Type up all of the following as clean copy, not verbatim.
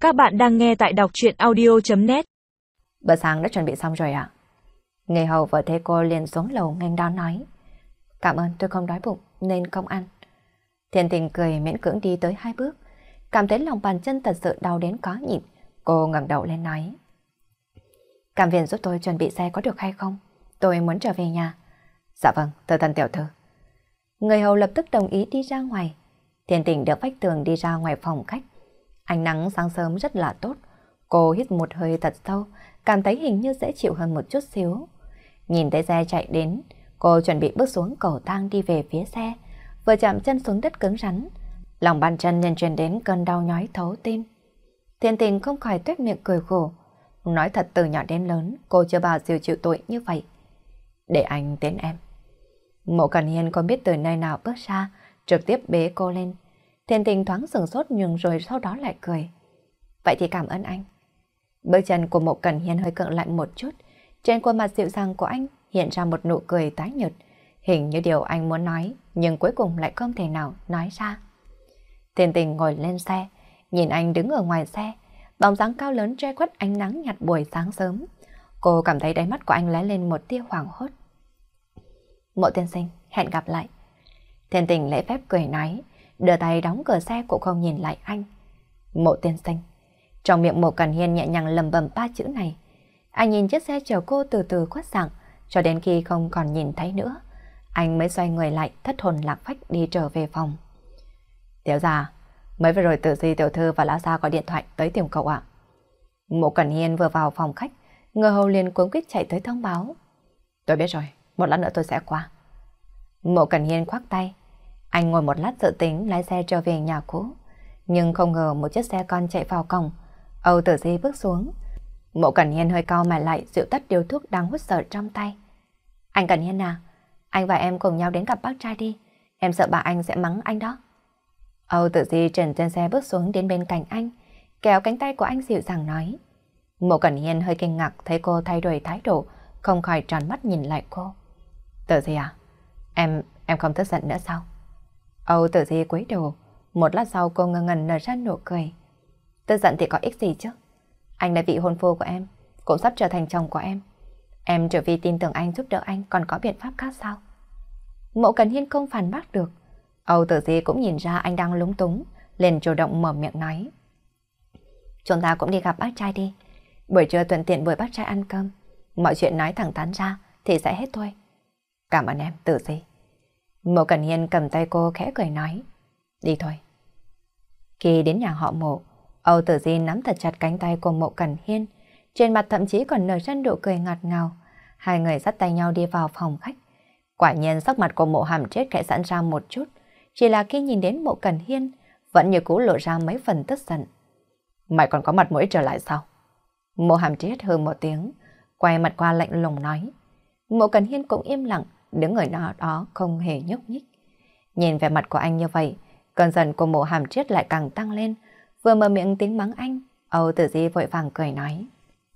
Các bạn đang nghe tại đọc truyện audio.net. Bữa sáng đã chuẩn bị xong rồi ạ. Người hầu vừa thấy cô liền xuống lầu nghênh đón nói. Cảm ơn, tôi không đói bụng nên không ăn. Thiên Tình cười miễn cưỡng đi tới 2 bước. Cảm thấy lòng bàn chân thật sự đau đến khó nhịn. Cô ngẩng đầu lên nói. Cảm viên giúp tôi chuẩn bị xe có được hay không? Tôi muốn trở về nhà. Dạ vâng, thưa thân tiểu thư. Người hầu lập tức đồng ý đi ra ngoài. Thiên Tình được vách tường đi ra ngoài phòng khách. Ánh nắng sáng sớm rất là tốt. Cô hít một hơi thật sâu, cảm thấy hình như dễ chịu hơn một chút xíu. Nhìn thấy xe chạy đến, cô chuẩn bị bước xuống cầu thang đi về phía xe. Vừa chạm chân xuống đất cứng rắn, lòng bàn chân liền truyền đến cơn đau nhói thấu tim. Thiên Tình không khỏi tuét miệng cười khổ. Nói thật từ nhỏ đến lớn, cô chưa bao giờ chịu tội như vậy. Để anh tiến em. Mộ Cẩn Hiên không biết từ nơi nào bước ra, trực tiếp bế cô lên. Thiên Tình thoáng sửng sốt nhưng rồi sau đó lại cười. Vậy thì cảm ơn anh. Bước chân của Mộ Cẩn Hiên hơi cứng lại một chút. Trên khuôn mặt dịu dàng của anh hiện ra một nụ cười tái nhợt. Hình như điều anh muốn nói, nhưng cuối cùng lại không thể nào nói ra. Thiên Tình ngồi lên xe, nhìn anh đứng ở ngoài xe. Bóng dáng cao lớn che khuất ánh nắng nhạt buổi sáng sớm. Cô cảm thấy đáy mắt của anh lóe lên một tia hoảng hốt. Mộ tiên sinh, hẹn gặp lại. Thiên Tình lễ phép cười nói, đưa tay đóng cửa xe cũng không nhìn lại anh. Mộ tiên sinh. Trong miệng Mộ Cẩn Hiên nhẹ nhàng lầm bầm 3 chữ này. Anh nhìn chiếc xe chở cô từ từ khuất dạng, cho đến khi không còn nhìn thấy nữa. Anh mới xoay người lại thất hồn lạc phách đi trở về phòng. Tiểu gia, mới vừa rồi Tử Di tiểu thư và lão gia có điện thoại tới tìm cậu ạ. Mộ Cẩn Hiên vừa vào phòng khách, người hầu liền cuống quýt chạy tới thông báo. Tôi biết rồi, một lát nữa tôi sẽ qua. Mộ Cẩn Hiên khoác tay. Anh ngồi một lát dự tính lái xe trở về nhà cũ. Nhưng không ngờ một chiếc xe con chạy vào cổng. Âu Tử Di bước xuống. Mộ Cẩn Hiên hơi cau mày lại dịu tắt điếu thuốc đang hút sợ trong tay. Anh Cẩn Hiên à, anh và em cùng nhau đến gặp bác trai đi. Em sợ bà anh sẽ mắng anh đó. Âu Tử Di trần trên xe bước xuống đến bên cạnh anh, kéo cánh tay của anh dịu dàng nói. Mộ Cẩn Hiên hơi kinh ngạc thấy cô thay đổi thái độ, không khỏi tròn mắt nhìn lại cô. Tử Di à, em không tức giận nữa sao? Âu Tử Di cúi đầu, một lát sau cô ngơ ngẩn nở ra nụ cười. Tức giận thì có ích gì chứ? Anh là vị hôn phu của em, cũng sắp trở thành chồng của em. Em trở vì tin tưởng anh giúp đỡ anh còn có biện pháp khác sao? Mộ Cẩn Hiên không phản bác được. Âu Tử Di cũng nhìn ra anh đang lúng túng, liền chủ động mở miệng nói. Chúng ta cũng đi gặp bác trai đi. Buổi trưa thuận tiện với bác trai ăn cơm. Mọi chuyện nói thẳng thắn ra thì sẽ hết thôi. Cảm ơn em, Tử Di. Mộ Cẩn Hiên cầm tay cô khẽ cười nói. Đi thôi. Khi đến nhà họ Mộ, Âu Tử Di nắm thật chặt cánh tay của Mộ Cẩn Hiên. Trên mặt thậm chí còn nở ra nụ cười ngọt ngào. Hai người dắt tay nhau đi vào phòng khách. Quả nhiên sắc mặt của Mộ Hàm Triết khẽ giãn ra một chút. Chỉ là khi nhìn đến Mộ Cẩn Hiên vẫn như cũ lộ ra mấy phần tức giận. Mày còn có mặt mũi trở lại sao? Mộ Hàm Triết hừ một tiếng, quay mặt qua lạnh lùng nói. Mộ Cẩn Hiên cũng im lặng, đứng ở đó không hề nhúc nhích. Nhìn vẻ mặt của anh như vậy, cơn giận của Mộ Hàm Triết lại càng tăng lên. Vừa mở miệng tính mắng anh, Âu Tử Di vội vàng cười nói.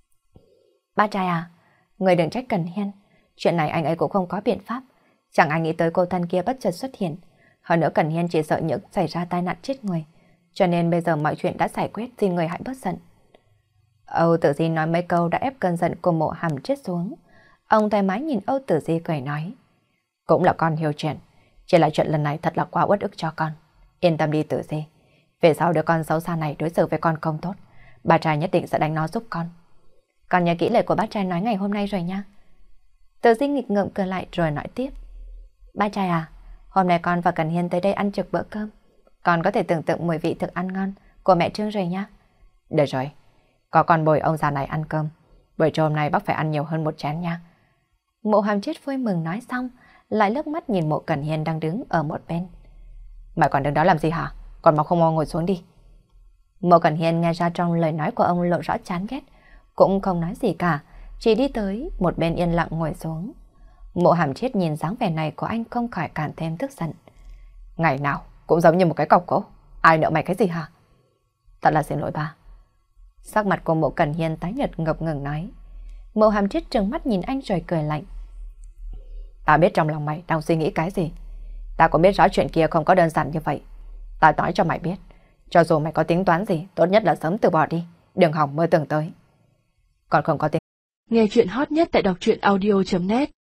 Bác trai à, người đừng trách Cẩn Hiên. Chuyện này anh ấy cũng không có biện pháp. Chẳng ai nghĩ tới cô thân kia bất chợt xuất hiện. Hơn nữa Cẩn Hiên chỉ sợ những xảy ra tai nạn chết người. Cho nên bây giờ mọi chuyện đã giải quyết, xin người hãy bớt giận. Âu Tử Di nói mấy câu đã ép cơn giận của Mộ Hàm Triết xuống. Ông thoải mái nhìn Âu Tử Di cười nói. Cũng là con hiểu chuyện. Chỉ là chuyện lần này thật là quá uất ức cho con. Yên tâm đi Tử Di. Về sau đứa con xấu xa này đối xử với con không tốt, bà trai nhất định sẽ đánh nó giúp con. Con nhớ kỹ lời của bác trai nói ngày hôm nay rồi nha. Tử Di nghịch ngợm cười lại rồi nói tiếp. Bác trai à, hôm nay con và Cẩn Hiên tới đây ăn trực bữa cơm. Con có thể tưởng tượng mùi vị thực ăn ngon của mẹ Trương rồi nha. Được rồi, có con bồi ông già này ăn cơm. Buổi trưa hôm nay bác phải ăn nhiều hơn một chén nha. Mộ Hàm Triết vui mừng nói xong, lại lướt mắt nhìn Mộ Cẩn Hiên đang đứng ở một bên. Mày còn đứng đó làm gì hả? Còn mau không mau ngồi xuống đi. Mộ Cẩn Hiên nghe ra trong lời nói của ông lộ rõ chán ghét, cũng không nói gì cả, chỉ đi tới một bên yên lặng ngồi xuống. Mộ Hàm Triết nhìn dáng vẻ này của anh không khỏi càng thêm tức giận. Ngày nào cũng giống như một cái cọc gỗ, ai nợ mày cái gì hả? Thật là xin lỗi ba. Sắc mặt của Mộ Cẩn Hiên tái nhợt ngập ngừng nói. Mộ Hàm Triết trừng mắt nhìn anh rồi cười lạnh. Ta biết trong lòng mày đang suy nghĩ cái gì. Ta cũng biết rõ chuyện kia không có đơn giản như vậy. Ta nói cho mày biết, Cho dù mày có tính toán gì, tốt nhất là sớm từ bỏ đi, đừng hỏng mơ tưởng tới. Còn không có tính. Nghe chuyện hot nhất tại đọc truyện audio.net